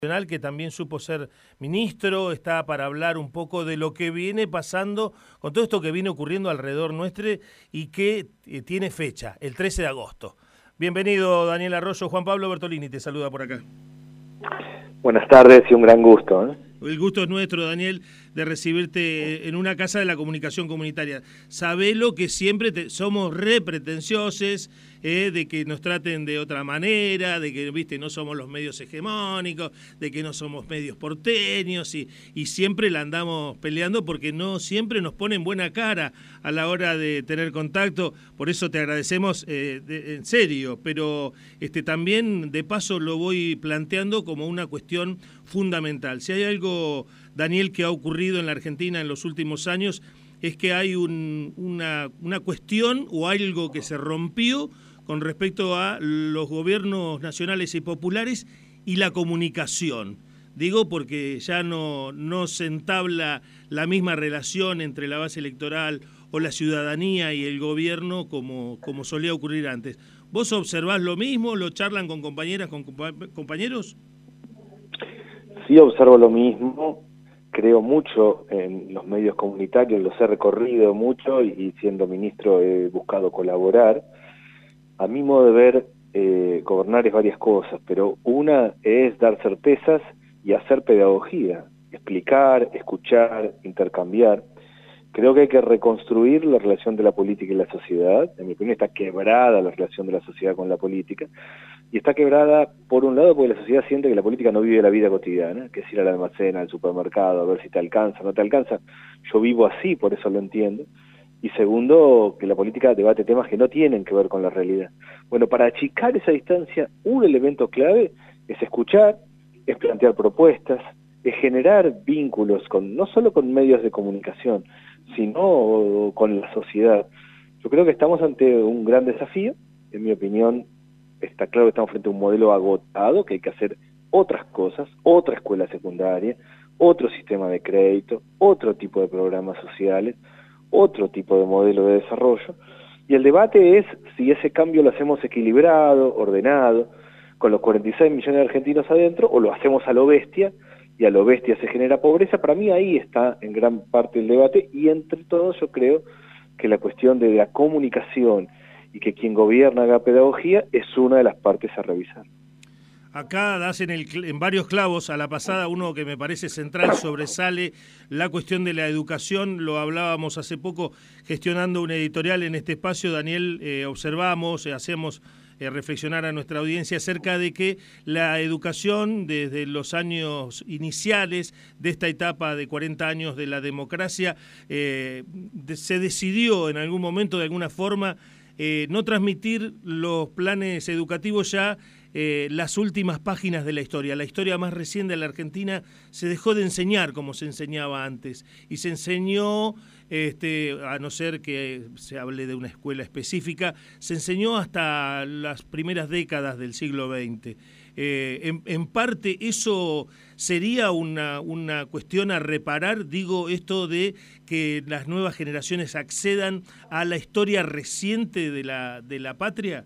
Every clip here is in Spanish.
Que también supo ser ministro, está para hablar un poco de lo que viene pasando con todo esto que viene ocurriendo alrededor nuestro y que tiene fecha, el 13 de agosto. Bienvenido, Daniel Arroyo. Juan Pablo Bertolini te saluda por acá. Buenas tardes y un gran gusto, ¿eh? El gusto es nuestro, Daniel, de recibirte en una casa de la comunicación comunitaria. Sabelo que siempre somos re pretenciosos, de que nos traten de otra manera, de que, viste, no somos los medios hegemónicos, de que no somos medios porteños y siempre la andamos peleando porque no siempre nos ponen buena cara a la hora de tener contacto. Por eso te agradecemos en serio, pero también de paso lo voy planteando como una cuestión fundamental. Si hay algo, Daniel, que ha ocurrido en la Argentina en los últimos años, es que hay una cuestión o algo que se rompió con respecto a los gobiernos nacionales y populares y la comunicación. Digo porque ya no se entabla la misma relación entre la base electoral o la ciudadanía y el gobierno como solía ocurrir antes. ¿Vos observás lo mismo? ¿Lo charlan con compañeras, con compañeros? Sí, observo lo mismo, creo mucho en los medios comunitarios, los he recorrido mucho y siendo ministro he buscado colaborar. A mi modo de ver, gobernar es varias cosas, pero una es dar certezas y hacer pedagogía, explicar, escuchar, intercambiar. Creo que hay que reconstruir la relación de la política y la sociedad. En mi opinión está quebrada la relación de la sociedad con la política. Y está quebrada, por un lado, porque la sociedad siente que la política no vive la vida cotidiana, que es ir al almacén, al supermercado, a ver si te alcanza, no te alcanza. Yo vivo así, por eso lo entiendo. Y segundo, que la política debate temas que no tienen que ver con la realidad. Bueno, para achicar esa distancia, un elemento clave es escuchar, es plantear propuestas, es generar vínculos no solo con medios de comunicación, sino con la sociedad. Yo creo que estamos ante un gran desafío. En mi opinión, está claro que estamos frente a un modelo agotado, que hay que hacer otras cosas, otra escuela secundaria, otro sistema de crédito, otro tipo de programas sociales, otro tipo de modelo de desarrollo. Y el debate es si ese cambio lo hacemos equilibrado, ordenado, con los 46 millones de argentinos adentro, o lo hacemos a lo bestia, y a lo bestia se genera pobreza. Para mí ahí está en gran parte el debate, y entre todos yo creo que la cuestión de la comunicación y que quien gobierna haga pedagogía es una de las partes a revisar. Acá das en varios clavos. A la pasada, uno que me parece central sobresale la cuestión de la educación. Lo hablábamos hace poco gestionando un editorial en este espacio, Daniel. Observamos, hacemos reflexionar a nuestra audiencia acerca de que la educación desde los años iniciales de esta etapa de 40 años de la democracia se decidió en algún momento de alguna forma no transmitir los planes educativos ya las últimas páginas de la historia más reciente de la Argentina. Se dejó de enseñar como se enseñaba antes y se enseñó, a no ser que se hable de una escuela específica, se enseñó hasta las primeras décadas del siglo XX. En parte eso sería una cuestión a reparar, digo, esto de que las nuevas generaciones accedan a la historia reciente de la patria.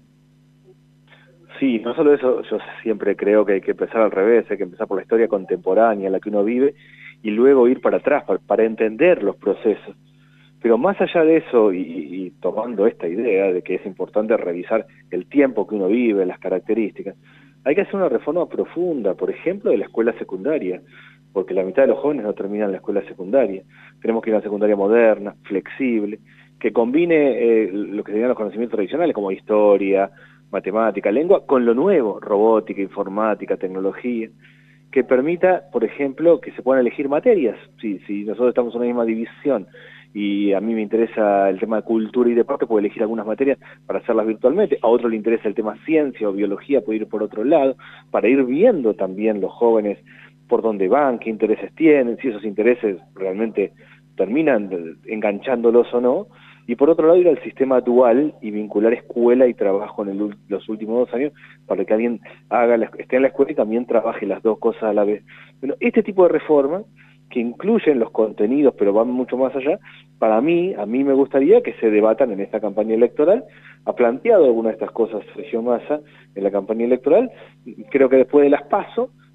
Sí, no solo eso, yo siempre creo que hay que empezar al revés, hay que empezar por la historia contemporánea en la que uno vive y luego ir para atrás para entender los procesos. Pero más allá de eso, y tomando esta idea de que es importante revisar el tiempo que uno vive, las características, hay que hacer una reforma profunda, por ejemplo, de la escuela secundaria, porque la mitad de los jóvenes no terminan la escuela secundaria. Tenemos que ir a una secundaria moderna, flexible, que combine lo que serían los conocimientos tradicionales como historia, matemática, lengua, con lo nuevo, robótica, informática, tecnología, que permita, por ejemplo, que se puedan elegir materias. Si nosotros estamos en una misma división y a mí me interesa el tema de cultura y deporte, puedo elegir algunas materias para hacerlas virtualmente, a otro le interesa el tema ciencia o biología, puede ir por otro lado, para ir viendo también los jóvenes por dónde van, qué intereses tienen, si esos intereses realmente terminan enganchándolos o no. Y por otro lado ir al sistema dual y vincular escuela y trabajo en los últimos 2 años para que alguien esté en la escuela y también trabaje las dos cosas a la vez. Bueno, este tipo de reforma que incluyen los contenidos pero van mucho más allá, a mí me gustaría que se debatan en esta campaña electoral. Ha planteado algunas de estas cosas Sergio Massa en la campaña electoral. Creo que después de las PASO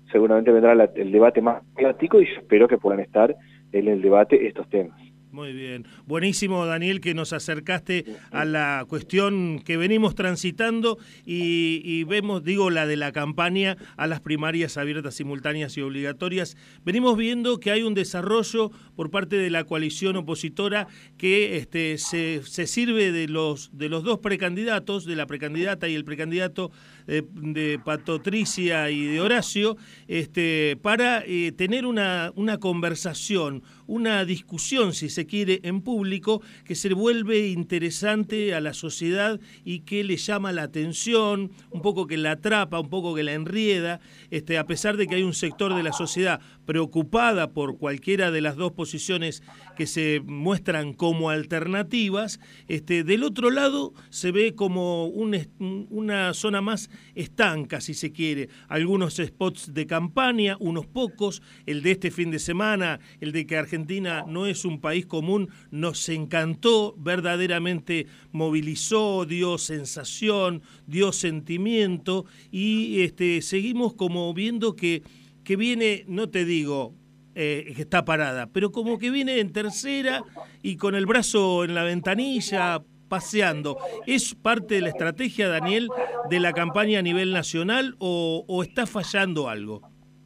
seguramente vendrá el debate más práctico y yo espero que puedan estar en el debate estos temas. Muy bien. Buenísimo, Daniel, que nos acercaste a la cuestión que venimos transitando y vemos, digo, la de la campaña a las primarias abiertas, simultáneas y obligatorias. Venimos viendo que hay un desarrollo por parte de la coalición opositora que se sirve de los dos precandidatos, de la precandidata y el precandidato de Patricia y de Horacio, para tener una conversación, una discusión, si se quiere, en público, que se vuelve interesante a la sociedad y que le llama la atención, un poco que la atrapa, un poco que la enrieda, a pesar de que hay un sector de la sociedad preocupada por cualquiera de las dos posiciones que se muestran como alternativas, del otro lado se ve como una zona más estanca, si se quiere. Algunos spots de campaña, unos pocos, el de este fin de semana, el de que Argentina no es un país común, nos encantó, verdaderamente movilizó, dio sensación, dio sentimiento y seguimos como viendo que viene, no te digo que está parada, pero como que viene en tercera y con el brazo en la ventanilla, paseando. ¿Es parte de la estrategia, Daniel, de la campaña a nivel nacional o está fallando algo?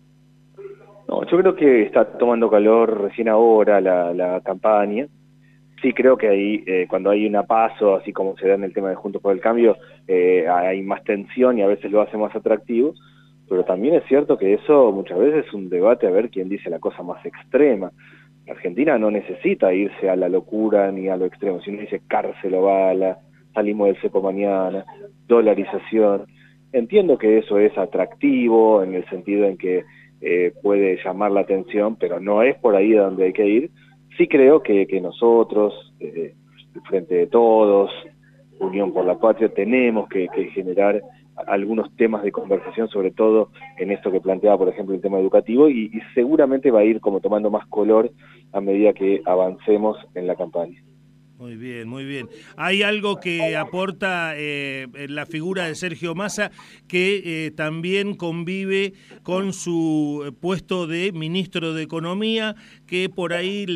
No, yo creo que está tomando calor recién ahora la campaña. Sí, creo que ahí, cuando hay un paso, así como se da en el tema de Juntos por el Cambio, hay más tensión y a veces lo hace más atractivo, pero también es cierto que eso muchas veces es un debate a ver quién dice la cosa más extrema. Argentina no necesita irse a la locura ni a lo extremo, si uno dice cárcel o bala, salimos del cepo mañana, dolarización. Entiendo que eso es atractivo en el sentido en que puede llamar la atención, pero no es por ahí a donde hay que ir. Sí creo que nosotros, el Frente de Todos, Unión por la Patria, tenemos que generar algunos temas de conversación, sobre todo en esto que planteaba, por ejemplo, el tema educativo, y seguramente va a ir como tomando más color a medida que avancemos en la campaña. Muy bien, muy bien. Hay algo que aporta la figura de Sergio Massa, que también convive con su puesto de ministro de Economía, que por ahí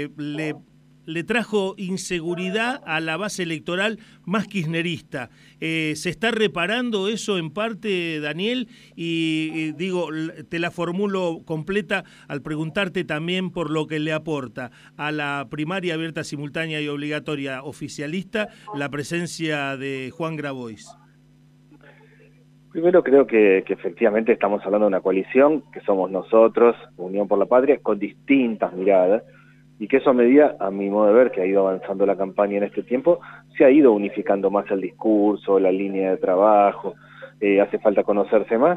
le trajo inseguridad a la base electoral más kirchnerista. ¿Se está reparando eso en parte, Daniel? Y digo, te la formulo completa al preguntarte también por lo que le aporta a la primaria abierta, simultánea y obligatoria oficialista la presencia de Juan Grabois. Primero creo que efectivamente estamos hablando de una coalición, que somos nosotros, Unión por la Patria, con distintas miradas, y que eso a medida, a mi modo de ver, que ha ido avanzando la campaña en este tiempo, se ha ido unificando más el discurso, la línea de trabajo, hace falta conocerse más,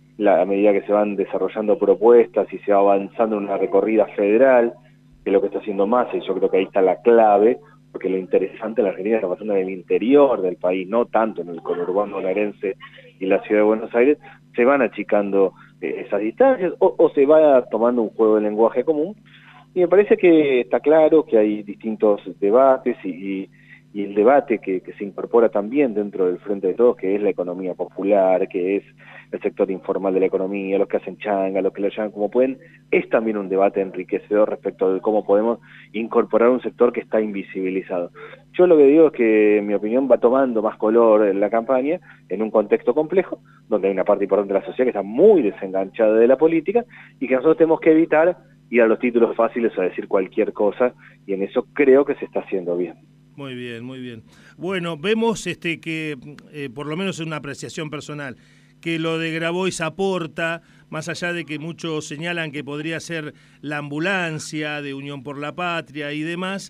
a medida que se van desarrollando propuestas y se va avanzando en una recorrida federal, que es lo que está haciendo Massa, y yo creo que ahí está la clave, porque lo interesante en la Argentina está pasando en el interior del país, no tanto en el conurbano bonaerense y la ciudad de Buenos Aires, se van achicando esas distancias o se va tomando un juego de lenguaje común. Y me parece que está claro que hay distintos debates y el debate que se incorpora también dentro del Frente de Todos, que es la economía popular, que es el sector informal de la economía, los que hacen changa, los que lo llaman como pueden, es también un debate enriquecedor respecto de cómo podemos incorporar un sector que está invisibilizado. Yo lo que digo es que, en mi opinión, va tomando más color en la campaña en un contexto complejo, donde hay una parte importante de la sociedad que está muy desenganchada de la política y que nosotros tenemos que evitar ir a los títulos fáciles a decir cualquier cosa, y en eso creo que se está haciendo bien. Muy bien, muy bien. Bueno, vemos que, por lo menos es una apreciación personal, que lo de Grabois aporta, más allá de que muchos señalan que podría ser la ambulancia de Unión por la Patria y demás,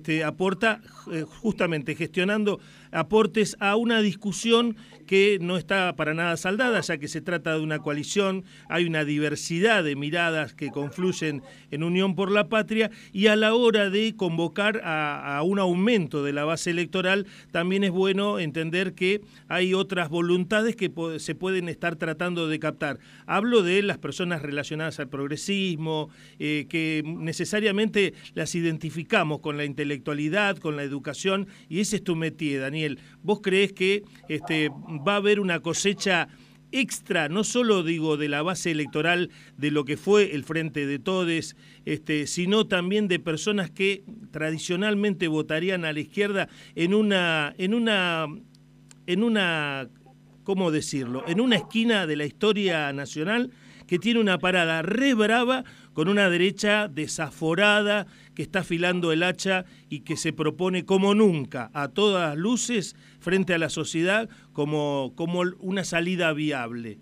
aporta justamente gestionando aportes a una discusión que no está para nada saldada, ya que se trata de una coalición, hay una diversidad de miradas que confluyen en Unión por la Patria, y a la hora de convocar a un aumento de la base electoral, también es bueno entender que hay otras voluntades que se pueden estar tratando de captar. Hablo de las personas relacionadas al progresismo, que necesariamente las identificamos con la intelectualidad, con la educación, y ese es tu métier, Daniel. ¿Vos creés que va a haber una cosecha extra, no solo digo de la base electoral de lo que fue el Frente de Todes, sino también de personas que tradicionalmente votarían a la izquierda en una, ¿cómo decirlo?, en una esquina de la historia nacional que tiene una parada re brava con una derecha desaforada que está afilando el hacha y que se propone como nunca, a todas luces, frente a la sociedad, como una salida viable.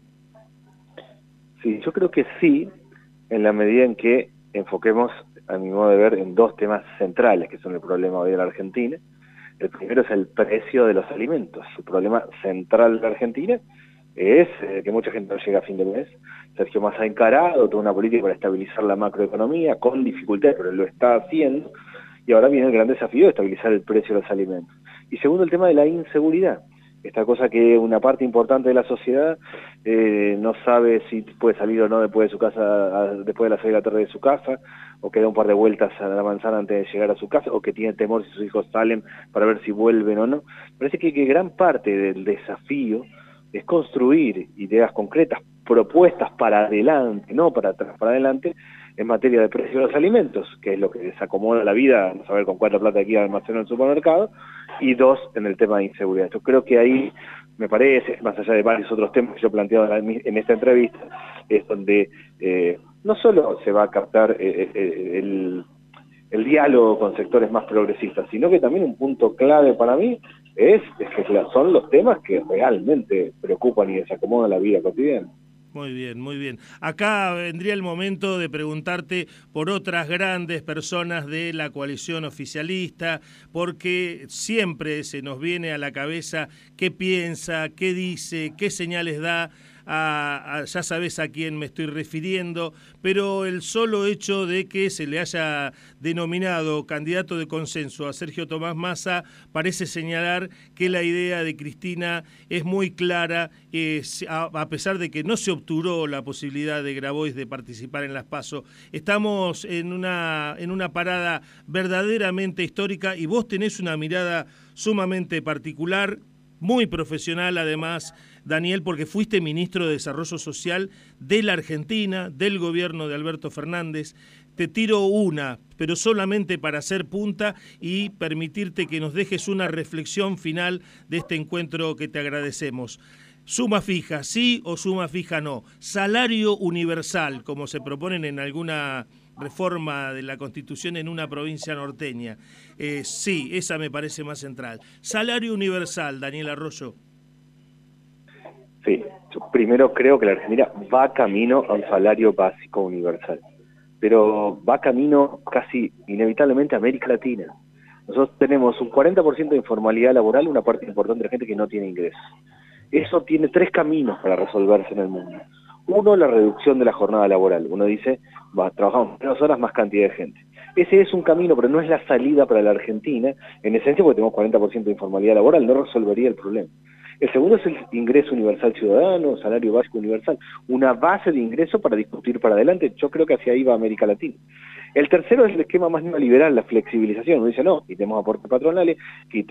Sí, yo creo que sí, en la medida en que enfoquemos, a mi modo de ver, en dos temas centrales que son el problema hoy de la Argentina. El primero es el precio de los alimentos. El problema central de la Argentina es que mucha gente no llega a fin de mes. Sergio Massa ha encarado toda una política para estabilizar la macroeconomía con dificultad, pero lo está haciendo. Y ahora viene el gran desafío de estabilizar el precio de los alimentos. Y segundo, el tema de la inseguridad. Esta cosa que una parte importante de la sociedad no sabe si puede salir o no después de su casa, después de las 6 de la tarde de su casa, o que da un par de vueltas a la manzana antes de llegar a su casa, o que tiene temor si sus hijos salen para ver si vuelven o no. Parece que gran parte del desafío es construir ideas concretas, propuestas para adelante, no para atrás, para adelante, en materia de precio de los alimentos, que es lo que desacomoda la vida, no saber con cuánta plata aquí almacena en el supermercado, y dos, en el tema de inseguridad. Yo creo que ahí, me parece, más allá de varios otros temas que yo he planteado en esta entrevista, es donde no solo se va a captar el diálogo con sectores más progresistas, sino que también un punto clave para mí es que son los temas que realmente preocupan y desacomodan la vida cotidiana. Muy bien, muy bien. Acá vendría el momento de preguntarte por otras grandes personas de la coalición oficialista, porque siempre se nos viene a la cabeza qué piensa, qué dice, qué señales da. Ya sabes a quién me estoy refiriendo, pero el solo hecho de que se le haya denominado candidato de consenso a Sergio Tomás Massa parece señalar que la idea de Cristina es muy clara, a pesar de que no se obturó la posibilidad de Grabois de participar en las PASO. Estamos en una parada verdaderamente histórica y vos tenés una mirada sumamente particular, muy profesional además, Daniel, porque fuiste ministro de Desarrollo Social de la Argentina, del gobierno de Alberto Fernández. Te tiro una, pero solamente para hacer punta y permitirte que nos dejes una reflexión final de este encuentro que te agradecemos. Suma fija, sí o suma fija, no. Salario universal, como se proponen en alguna reforma de la Constitución en una provincia norteña. Sí, esa me parece más central. Salario universal, Daniel Arroyo. Sí, yo primero creo que la Argentina va camino a un salario básico universal, pero va camino casi inevitablemente a América Latina. Nosotros tenemos un 40% de informalidad laboral, una parte importante de la gente que no tiene ingresos. Eso tiene tres caminos para resolverse en el mundo. Uno, la reducción de la jornada laboral. Uno dice, trabajamos menos horas, más cantidad de gente. Ese es un camino, pero no es la salida para la Argentina, en esencia porque tenemos 40% de informalidad laboral, no resolvería el problema. El segundo es el ingreso universal ciudadano, salario básico universal, una base de ingreso para discutir para adelante. Yo creo que hacia ahí va América Latina. El tercero es el esquema más neoliberal, la flexibilización. Uno dice, no, quitemos aportes patronales,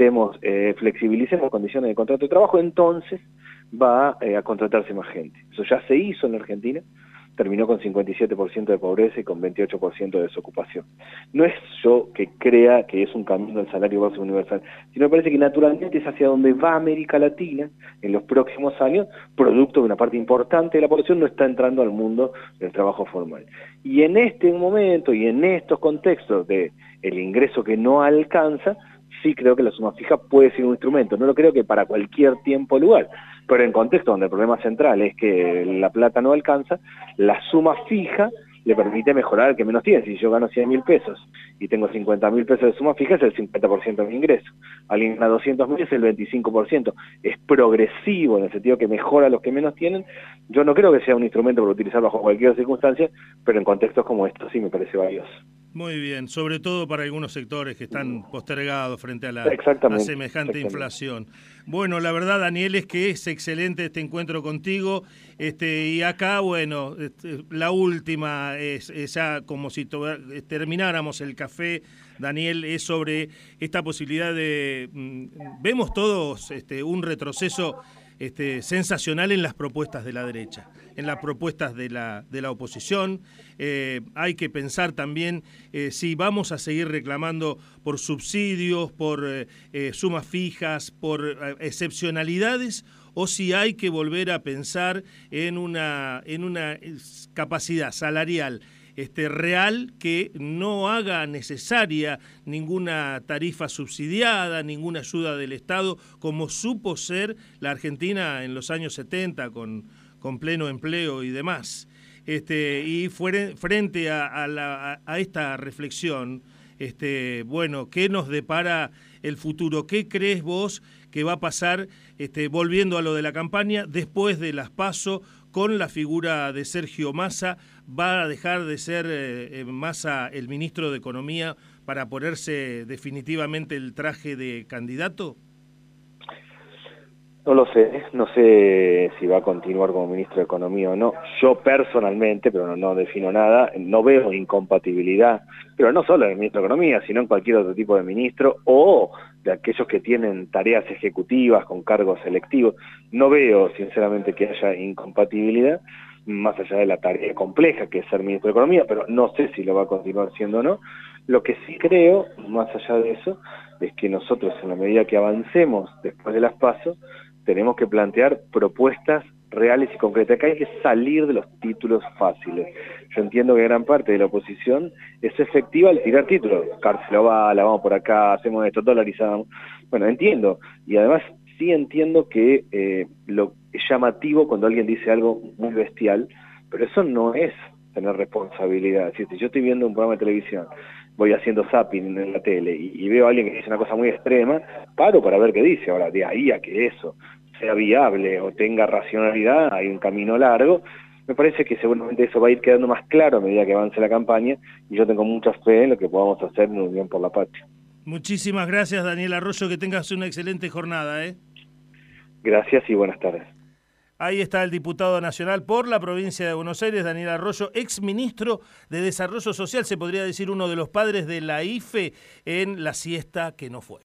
flexibilicemos condiciones de contrato de trabajo, entonces va a contratarse más gente. Eso ya se hizo en la Argentina, terminó con 57% de pobreza y con 28% de desocupación. No es yo que crea que es un camino del salario básico universal, sino me parece que naturalmente es hacia donde va América Latina en los próximos años, producto de una parte importante de la población no está entrando al mundo del trabajo formal. Y en este momento y en estos contextos de el ingreso que no alcanza, sí creo que la suma fija puede ser un instrumento. No lo creo que para cualquier tiempo o lugar, pero en contexto donde el problema central es que la plata no alcanza, la suma fija le permite mejorar al que menos tiene. Si yo gano 100.000 pesos y tengo 50.000 pesos de suma fija, es el 50% de mi ingreso. Alguien gana 200.000 es el 25%. Es progresivo en el sentido que mejora a los que menos tienen. Yo no creo que sea un instrumento para utilizar bajo cualquier circunstancia, pero en contextos como estos sí me parece valioso. Muy bien, sobre todo para algunos sectores que están postergados frente a semejante inflación. Bueno, la verdad, Daniel, es que es excelente este encuentro contigo, y acá, bueno, la última es ya como si termináramos el café, Daniel, es sobre esta posibilidad de, vemos todos un retroceso sensacional en las propuestas de la derecha, en las propuestas de la oposición. Hay que pensar también si vamos a seguir reclamando por subsidios, por sumas fijas, por excepcionalidades, o si hay que volver a pensar en una capacidad salarial real que no haga necesaria ninguna tarifa subsidiada, ninguna ayuda del Estado, como supo ser la Argentina en los años 70 con pleno empleo y demás. Y frente a esta reflexión, bueno, ¿qué nos depara el futuro? ¿Qué crees vos que va a pasar, volviendo a lo de la campaña, después de las PASO, con la figura de Sergio Massa? ¿Va a dejar de ser Massa el ministro de Economía para ponerse definitivamente el traje de candidato? No lo sé, no sé si va a continuar como ministro de Economía o no. Yo personalmente, pero no defino nada, no veo incompatibilidad, pero no solo en el ministro de Economía, sino en cualquier otro tipo de ministro o de aquellos que tienen tareas ejecutivas con cargos selectivos. No veo, sinceramente, que haya incompatibilidad, más allá de la tarea compleja que es ser ministro de Economía, pero no sé si lo va a continuar siendo o no. Lo que sí creo, más allá de eso, es que nosotros, en la medida que avancemos después de las PASO, tenemos que plantear propuestas reales y concretas. Acá hay que salir de los títulos fáciles. Yo entiendo que gran parte de la oposición es efectiva al tirar títulos. Cárcel Ovala, vamos por acá, hacemos esto, dolarizamos. Bueno, entiendo. Y además sí entiendo que lo es llamativo cuando alguien dice algo muy bestial, pero eso no es tener responsabilidad. Si yo estoy viendo un programa de televisión, voy haciendo zapping en la tele y veo a alguien que dice una cosa muy extrema, paro para ver qué dice. Ahora, de ahí a que eso sea viable o tenga racionalidad, hay un camino largo. Me parece que seguramente eso va a ir quedando más claro a medida que avance la campaña, y yo tengo mucha fe en lo que podamos hacer en Unión por la Patria. Muchísimas gracias, Daniel Arroyo, que tengas una excelente jornada. Gracias y buenas tardes. Ahí está el diputado nacional por la provincia de Buenos Aires, Daniel Arroyo, exministro de Desarrollo Social, se podría decir uno de los padres de la IFE en la siesta que no fue.